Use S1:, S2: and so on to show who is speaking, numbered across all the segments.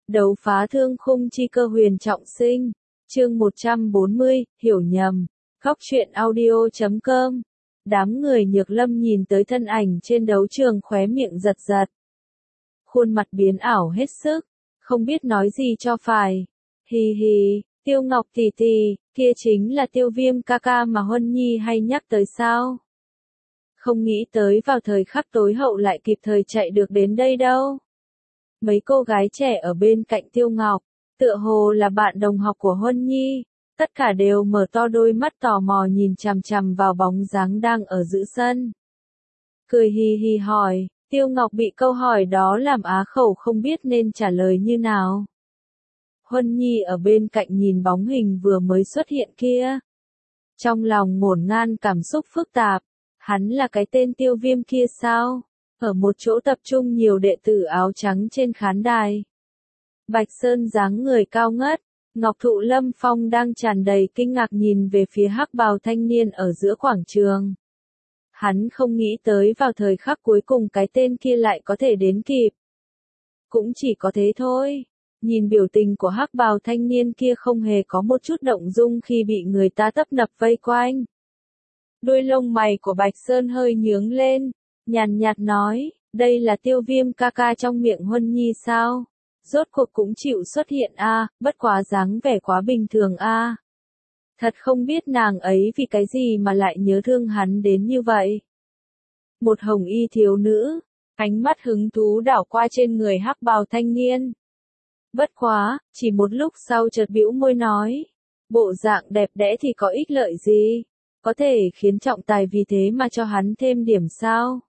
S1: Đấu phá thương khung chi cơ huyền trọng sinh. Chương 140, hiểu nhầm. Góc truyện audio.com. Đám người Nhược Lâm nhìn tới thân ảnh trên đấu trường khóe miệng giật giật. Khuôn mặt biến ảo hết sức, không biết nói gì cho phải. Hì hì, Tiêu Ngọc tỷ tỷ, kia chính là Tiêu Viêm ca ca mà Huân Nhi hay nhắc tới sao? Không nghĩ tới vào thời khắc tối hậu lại kịp thời chạy được đến đây đâu. Mấy cô gái trẻ ở bên cạnh Tiêu Ngọc, tựa hồ là bạn đồng học của Huân Nhi, tất cả đều mở to đôi mắt tò mò nhìn chằm chằm vào bóng dáng đang ở giữa sân. Cười hì hì hỏi, Tiêu Ngọc bị câu hỏi đó làm á khẩu không biết nên trả lời như nào. Huân Nhi ở bên cạnh nhìn bóng hình vừa mới xuất hiện kia. Trong lòng ngổn ngang cảm xúc phức tạp, hắn là cái tên Tiêu Viêm kia sao? Ở một chỗ tập trung nhiều đệ tử áo trắng trên khán đài. Bạch Sơn dáng người cao ngất, Ngọc Thụ Lâm Phong đang tràn đầy kinh ngạc nhìn về phía hắc bào thanh niên ở giữa quảng trường. Hắn không nghĩ tới vào thời khắc cuối cùng cái tên kia lại có thể đến kịp. Cũng chỉ có thế thôi. Nhìn biểu tình của hắc bào thanh niên kia không hề có một chút động dung khi bị người ta tấp nập vây quanh. Đôi lông mày của Bạch Sơn hơi nhướng lên, nhàn nhạt nói, đây là Tiêu Viêm ca ca trong miệng Huân Nhi sao? Rốt cuộc cũng chịu xuất hiện a, bất quá dáng vẻ quá bình thường a. Thật không biết nàng ấy vì cái gì mà lại nhớ thương hắn đến như vậy. Một hồng y thiếu nữ, ánh mắt hứng thú đảo qua trên người hắc bào thanh niên. Bất quá, chỉ một lúc sau chợt bĩu môi nói, bộ dạng đẹp đẽ thì có ích lợi gì, có thể khiến trọng tài vì thế mà cho hắn thêm điểm sao.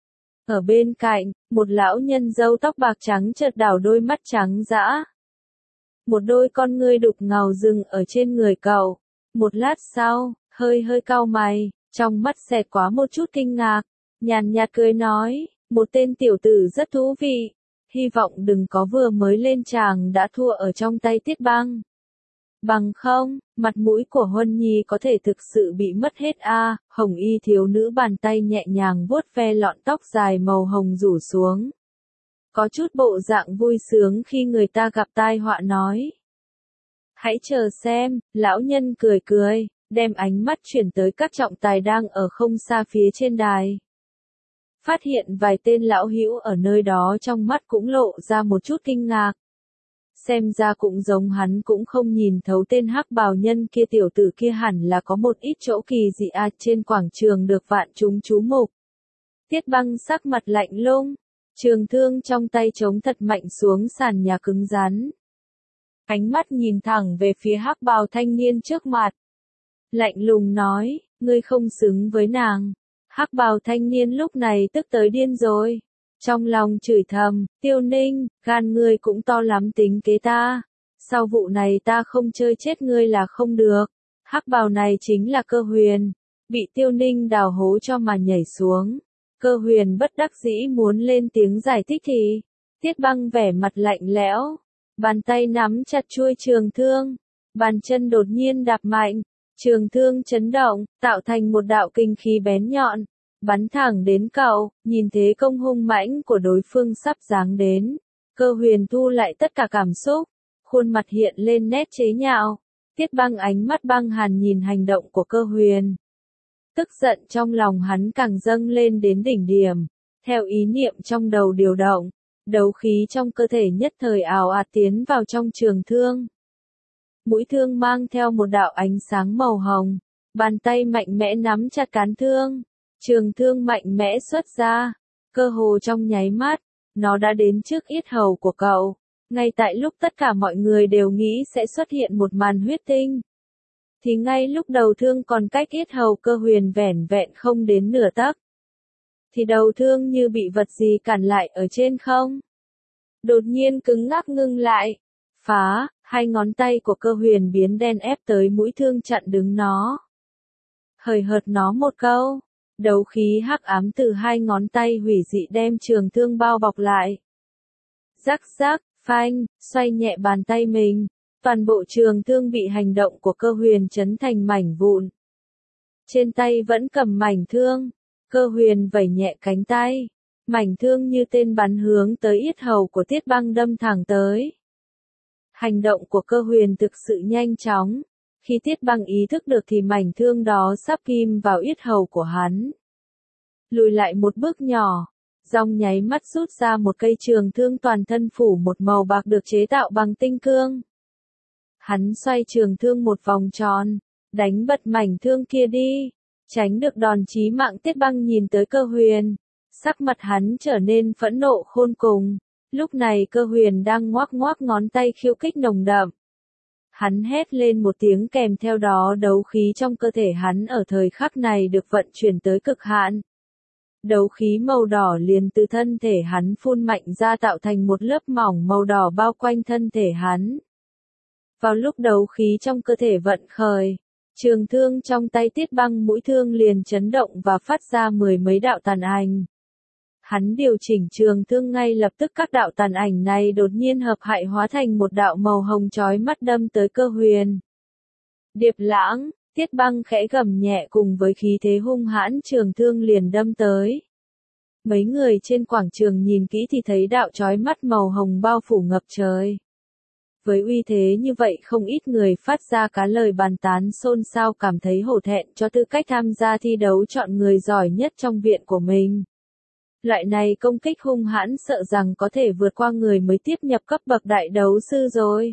S1: Ở bên cạnh, một lão nhân râu tóc bạc trắng chợt đảo đôi mắt trắng dã. Một đôi con ngươi đục ngầu dừng ở trên người cậu. Một lát sau, hơi cau mày, trong mắt xẹt qua một chút kinh ngạc, nhàn nhạt cười nói, một tên tiểu tử rất thú vị, hy vọng đừng có vừa mới lên tràng đã thua ở trong tay Tiết Băng. Bằng không, mặt mũi của Huân Nhi có thể thực sự bị mất hết a. Hồng y thiếu nữ bàn tay nhẹ nhàng vuốt ve lọn tóc dài màu hồng rủ xuống. Có chút bộ dạng vui sướng khi người ta gặp tai họa nói. Hãy chờ xem, lão nhân cười cười, đem ánh mắt chuyển tới các trọng tài đang ở không xa phía trên đài. Phát hiện vài tên lão hữu ở nơi đó trong mắt cũng lộ ra một chút kinh ngạc. Xem ra cũng giống hắn cũng không nhìn thấu tên hắc bào nhân kia, tiểu tử kia hẳn là có một ít chỗ kỳ dị trên quảng trường được vạn chúng chú mục. Tiết Băng sắc mặt lạnh lùng, trường thương trong tay chống thật mạnh xuống sàn nhà cứng rắn. Ánh mắt nhìn thẳng về phía hắc bào thanh niên trước mặt. Lạnh lùng nói, ngươi không xứng với nàng. Hắc bào thanh niên lúc này tức tới điên rồi. Trong lòng chửi thầm, Tiêu Ninh, gan ngươi cũng to lắm tính kế ta. Sau vụ này ta không chơi chết ngươi là không được. Hắc bào này chính là Cơ Huyền. Bị Tiêu Ninh đào hố cho mà nhảy xuống. Cơ Huyền bất đắc dĩ muốn lên tiếng giải thích thì. Tiết Băng vẻ mặt lạnh lẽo. Bàn tay nắm chặt chuôi trường thương. Bàn chân đột nhiên đạp mạnh. Trường thương chấn động, tạo thành một đạo kinh khí bén nhọn. Bắn thẳng đến cậu, nhìn thế công hung mãnh của đối phương sắp giáng đến. Cơ Huyền thu lại tất cả cảm xúc, khuôn mặt hiện lên nét chế nhạo. Tiết Băng ánh mắt băng hàn nhìn hành động của Cơ Huyền. Tức giận trong lòng hắn càng dâng lên đến đỉnh điểm. Theo ý niệm trong đầu điều động, đấu khí trong cơ thể nhất thời ào ạt tiến vào trong trường thương. Mũi thương mang theo một đạo ánh sáng màu hồng, bàn tay mạnh mẽ nắm chặt cán thương. Trường thương mạnh mẽ xuất ra, cơ hồ trong nháy mắt, nó đã đến trước yết hầu của cậu. Ngay tại lúc tất cả mọi người đều nghĩ sẽ xuất hiện một màn huyết tinh, thì ngay lúc đầu thương còn cách yết hầu Cơ Huyền vẻn vẹn không đến nửa tấc, thì đầu thương như bị vật gì cản lại ở trên không. Đột nhiên cứng ngắc ngưng lại, phá, hai ngón tay của Cơ Huyền biến đen ép tới mũi thương chặn đứng nó. Hời hợt nó một câu. Đấu khí hắc ám từ hai ngón tay hủy dị đem trường thương bao bọc lại. Rắc rắc, phanh, xoay nhẹ bàn tay mình. Toàn bộ trường thương bị hành động của Cơ Huyền chấn thành mảnh vụn. Trên tay vẫn cầm mảnh thương. Cơ Huyền vẩy nhẹ cánh tay. Mảnh thương như tên bắn hướng tới yết hầu của Tiết Băng đâm thẳng tới. Hành động của Cơ Huyền thực sự nhanh chóng. Khi Tiết Băng ý thức được thì mảnh thương đó sắp ghim vào yết hầu của hắn. Lùi lại một bước nhỏ, Dòng nháy mắt rút ra một cây trường thương toàn thân phủ một màu bạc được chế tạo bằng tinh cương. Hắn xoay trường thương một vòng tròn, đánh bật mảnh thương kia đi, tránh được đòn chí mạng. Tiết Băng nhìn tới Cơ Huyền, sắc mặt hắn trở nên phẫn nộ khôn cùng. Lúc này Cơ Huyền đang ngoác ngoác ngón tay khiêu khích nồng đậm. Hắn hét lên một tiếng, kèm theo đó đấu khí trong cơ thể hắn ở thời khắc này được vận chuyển tới cực hạn. Đấu khí màu đỏ liền từ thân thể hắn phun mạnh ra, tạo thành một lớp mỏng màu đỏ bao quanh thân thể hắn. Vào lúc đấu khí trong cơ thể vận khởi, trường thương trong tay Tiết Băng mũi thương liền chấn động và phát ra mười mấy đạo tàn ảnh. Hắn điều chỉnh trường thương ngay lập tức, các đạo tàn ảnh này đột nhiên hợp hại hóa thành một đạo màu hồng chói mắt đâm tới Cơ Huyền. Điệp lãng, Tiết Băng khẽ gầm nhẹ, cùng với khí thế hung hãn trường thương liền đâm tới. Mấy người trên quảng trường nhìn kỹ thì thấy đạo chói mắt màu hồng bao phủ ngập trời. Với uy thế như vậy, không ít người phát ra cả lời bàn tán xôn xao, cảm thấy hổ thẹn cho tư cách tham gia thi đấu chọn người giỏi nhất trong viện của mình. Loại này công kích hung hãn sợ rằng có thể vượt qua người mới tiếp nhập cấp bậc đại đấu sư rồi.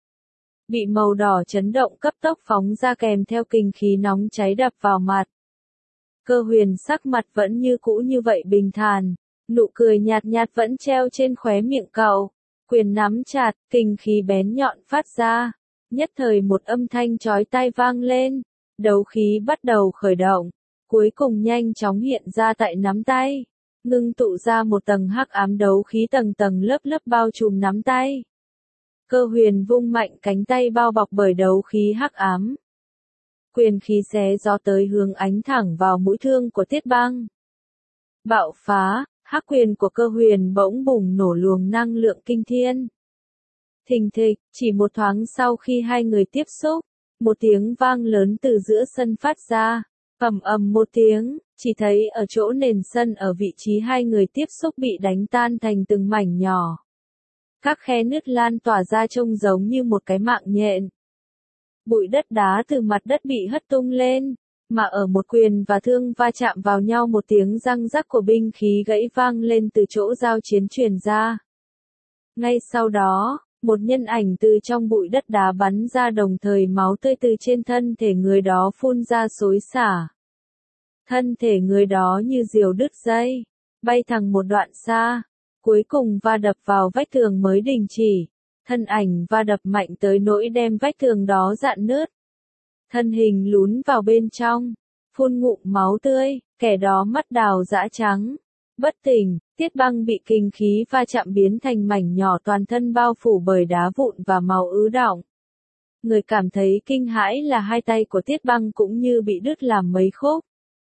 S1: Bị màu đỏ chấn động cấp tốc phóng ra, kèm theo kình khí nóng cháy đập vào mặt. Cơ Huyền sắc mặt vẫn như cũ như vậy bình thản, nụ cười nhạt nhạt vẫn treo trên khóe miệng cậu, quyền nắm chặt, kình khí bén nhọn phát ra, nhất thời một âm thanh chói tai vang lên, đấu khí bắt đầu khởi động, cuối cùng nhanh chóng hiện ra tại nắm tay, ngưng tụ ra một tầng hắc ám đấu khí tầng tầng lớp lớp bao trùm nắm tay. Cơ Huyền vung mạnh cánh tay bao bọc bởi đấu khí hắc ám. Quyền khí xé gió tới, hướng ánh thẳng vào mũi thương của Tiết Băng. Bạo phá, hắc quyền của Cơ Huyền bỗng bùng nổ luồng năng lượng kinh thiên. Thình thịch, chỉ một thoáng sau khi hai người tiếp xúc, một tiếng vang lớn từ giữa sân phát ra, ầm ầm một tiếng, chỉ thấy ở chỗ nền sân ở vị trí hai người tiếp xúc bị đánh tan thành từng mảnh nhỏ. Các khe nứt lan tỏa ra trông giống như một cái mạng nhện. Bụi đất đá từ mặt đất bị hất tung lên, mà ở một quyền và thương va chạm vào nhau, một tiếng răng rắc của binh khí gãy vang lên từ chỗ giao chiến truyền ra. Ngay sau đó, một nhân ảnh từ trong bụi đất đá bắn ra, đồng thời máu tươi từ trên thân thể người đó phun ra xối xả. Thân thể người đó như diều đứt dây, bay thẳng một đoạn xa, cuối cùng va đập vào vách tường mới đình chỉ. Thân ảnh va đập mạnh tới nỗi đem vách tường đó rạn nứt. Thân hình lún vào bên trong, phun ngụm máu tươi, kẻ đó mắt đào dã trắng. Bất tỉnh, Tiết Băng bị kình khí va chạm biến thành mảnh nhỏ, toàn thân bao phủ bởi đá vụn và máu ứ đọng. Người cảm thấy kinh hãi là hai tay của Tiết Băng cũng như bị đứt làm mấy khúc.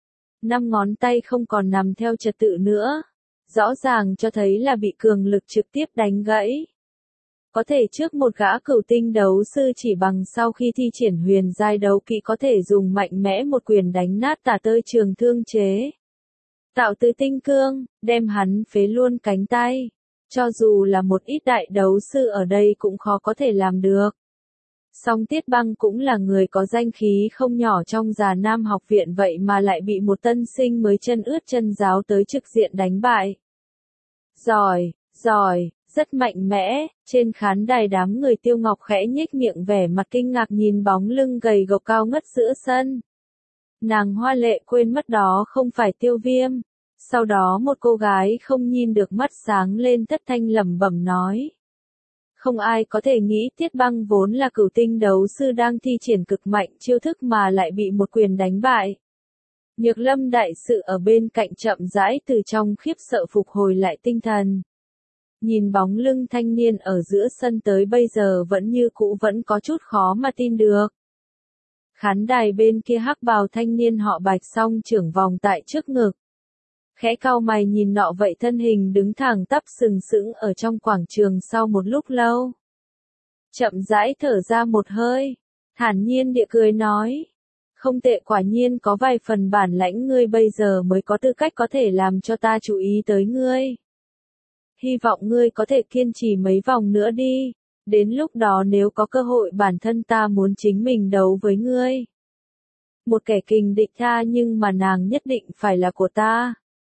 S1: 5 ngón tay không còn nằm theo trật tự nữa, rõ ràng cho thấy là bị cường lực trực tiếp đánh gãy. Có thể trước một gã cửu tinh đấu sư chỉ bằng sau khi thi triển huyền giai đấu kỹ có thể dùng mạnh mẽ một quyền đánh nát tả tơi trường thương chế tạo từ tinh cương, đem hắn phế luôn cánh tay. Cho dù là một ít đại đấu sư ở đây cũng khó có thể làm được. Song Tiết Băng cũng là người có danh khí không nhỏ trong Già Nam học viện, vậy mà lại bị một tân sinh mới chân ướt chân ráo tới trực diện đánh bại. Giỏi, giỏi. Rất mạnh mẽ, trên khán đài đám người Tiêu Ngọc khẽ nhếch miệng, vẻ mặt kinh ngạc nhìn bóng lưng gầy gộc cao ngất giữa sân. Nàng hoa lệ quên mất đó không phải Tiêu Viêm. Sau đó một cô gái không nhìn được mắt sáng lên, thất thanh lẩm bẩm nói. Không ai có thể nghĩ Tiết Băng vốn là cửu tinh đấu sư đang thi triển cực mạnh chiêu thức mà lại bị một quyền đánh bại. Nhược Lâm đại sự ở bên cạnh chậm rãi từ trong khiếp sợ phục hồi lại tinh thần. Nhìn bóng lưng thanh niên ở giữa sân tới bây giờ vẫn như cũ, vẫn có chút khó mà tin được. Khán đài bên kia hắc bào thanh niên họ Bạch song trưởng vòng tại trước ngực. Khẽ cau mày nhìn nọ vậy thân hình đứng thẳng tắp sừng sững ở trong quảng trường sau một lúc lâu. Chậm rãi thở ra một hơi, thản nhiên địa cười nói. Không tệ, quả nhiên có vài phần bản lãnh, ngươi bây giờ mới có tư cách có thể làm cho ta chú ý tới ngươi. Hy vọng ngươi có thể kiên trì mấy vòng nữa đi. Đến lúc đó nếu có cơ hội bản thân ta muốn chính mình đấu với ngươi. Một kẻ kình địch tha nhưng mà nàng nhất định phải là của ta.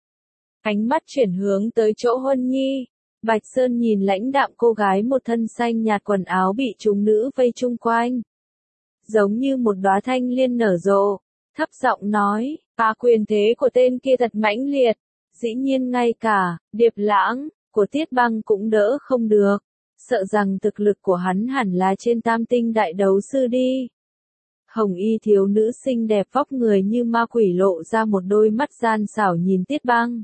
S1: Ánh mắt chuyển hướng tới chỗ Huân Nhi. Bạch Sơn nhìn lãnh đạm cô gái một thân xanh nhạt quần áo bị chúng nữ vây chung quanh. Giống như một đóa thanh liên nở rộ, thấp giọng nói, quyền thế của tên kia thật mãnh liệt, dĩ nhiên ngay cả, Điệp Lãng, của Tiết Băng cũng đỡ không được, sợ rằng thực lực của hắn hẳn là trên tam tinh đại đấu sư đi. Hồng y thiếu nữ xinh đẹp vóc người như ma quỷ lộ ra một đôi mắt gian xảo nhìn Tiết Băng.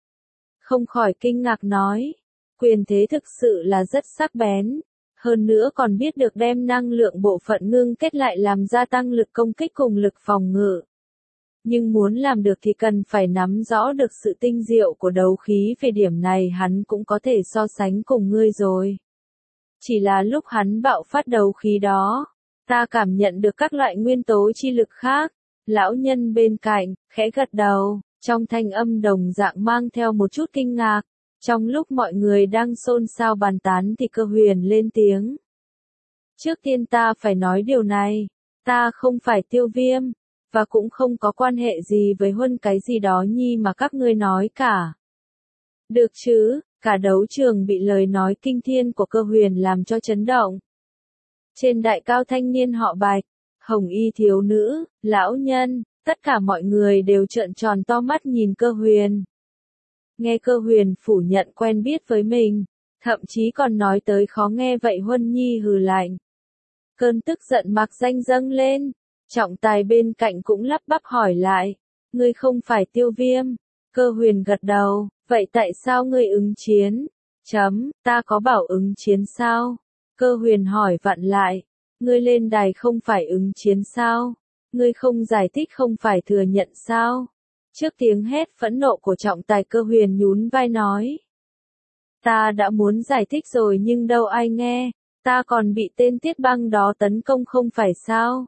S1: Không khỏi kinh ngạc nói, quyền thế thực sự là rất sắc bén, hơn nữa còn biết được đem năng lượng bộ phận ngưng kết lại làm gia tăng lực công kích cùng lực phòng ngự. Nhưng muốn làm được thì cần phải nắm rõ được sự tinh diệu của đấu khí, về điểm này hắn cũng có thể so sánh cùng ngươi rồi. Chỉ là lúc hắn bạo phát đấu khí đó, ta cảm nhận được các loại nguyên tố chi lực khác. Lão nhân bên cạnh, khẽ gật đầu, trong thanh âm đồng dạng mang theo một chút kinh ngạc. Trong lúc mọi người đang xôn xao bàn tán thì Cơ Huyền lên tiếng. Trước tiên ta phải nói điều này, ta không phải Tiêu Viêm, và cũng không có quan hệ gì với Huân cái gì đó nhi mà các ngươi nói cả. Được chứ, cả đấu trường bị lời nói kinh thiên của Cơ Huyền làm cho chấn động. Trên đại cao thanh niên họ Bạch, hồng y thiếu nữ, lão nhân, tất cả mọi người đều trợn tròn to mắt nhìn Cơ Huyền. Nghe Cơ Huyền phủ nhận quen biết với mình, thậm chí còn nói tới khó nghe vậy. Huân Nhi hừ lạnh. Cơn tức giận mạc danh dâng lên, trọng tài bên cạnh cũng lắp bắp hỏi lại, ngươi không phải Tiêu Viêm? Cơ Huyền gật đầu, vậy tại sao ngươi ứng chiến? Ta có bảo ứng chiến sao? Cơ Huyền hỏi vặn lại, ngươi lên đài không phải ứng chiến sao? Ngươi không giải thích không phải thừa nhận sao? Trước tiếng hét phẫn nộ của trọng tài, Cơ Huyền nhún vai nói. Ta đã muốn giải thích rồi nhưng đâu ai nghe, ta còn bị tên Tiết Băng đó tấn công không phải sao?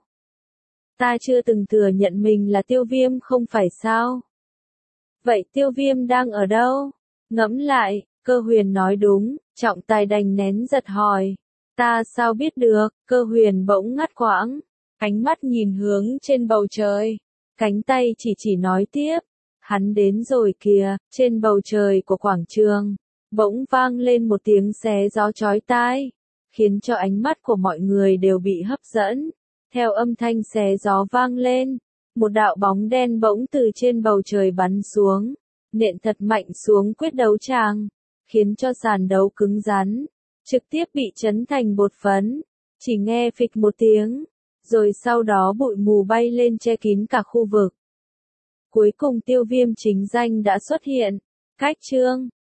S1: Ta chưa từng thừa nhận mình là Tiêu Viêm không phải sao? Vậy Tiêu Viêm đang ở đâu? Ngẫm lại, Cơ Huyền nói đúng, trọng tài đành nén giật hỏi. Ta sao biết được? Cơ Huyền bỗng ngắt quãng, ánh mắt nhìn hướng trên bầu trời. Cánh tay chỉ nói tiếp, hắn đến rồi kìa. Trên bầu trời của quảng trường, bỗng vang lên một tiếng xé gió chói tai, khiến cho ánh mắt của mọi người đều bị hấp dẫn. Theo âm thanh xé gió vang lên, một đạo bóng đen bỗng từ trên bầu trời bắn xuống, nện thật mạnh xuống quyết đấu tràng, khiến cho sàn đấu cứng rắn, trực tiếp bị chấn thành bột phấn. Chỉ nghe phịch một tiếng, rồi sau đó bụi mù bay lên che kín cả khu vực. Cuối cùng Tiêu Viêm chính danh đã xuất hiện. Cách chương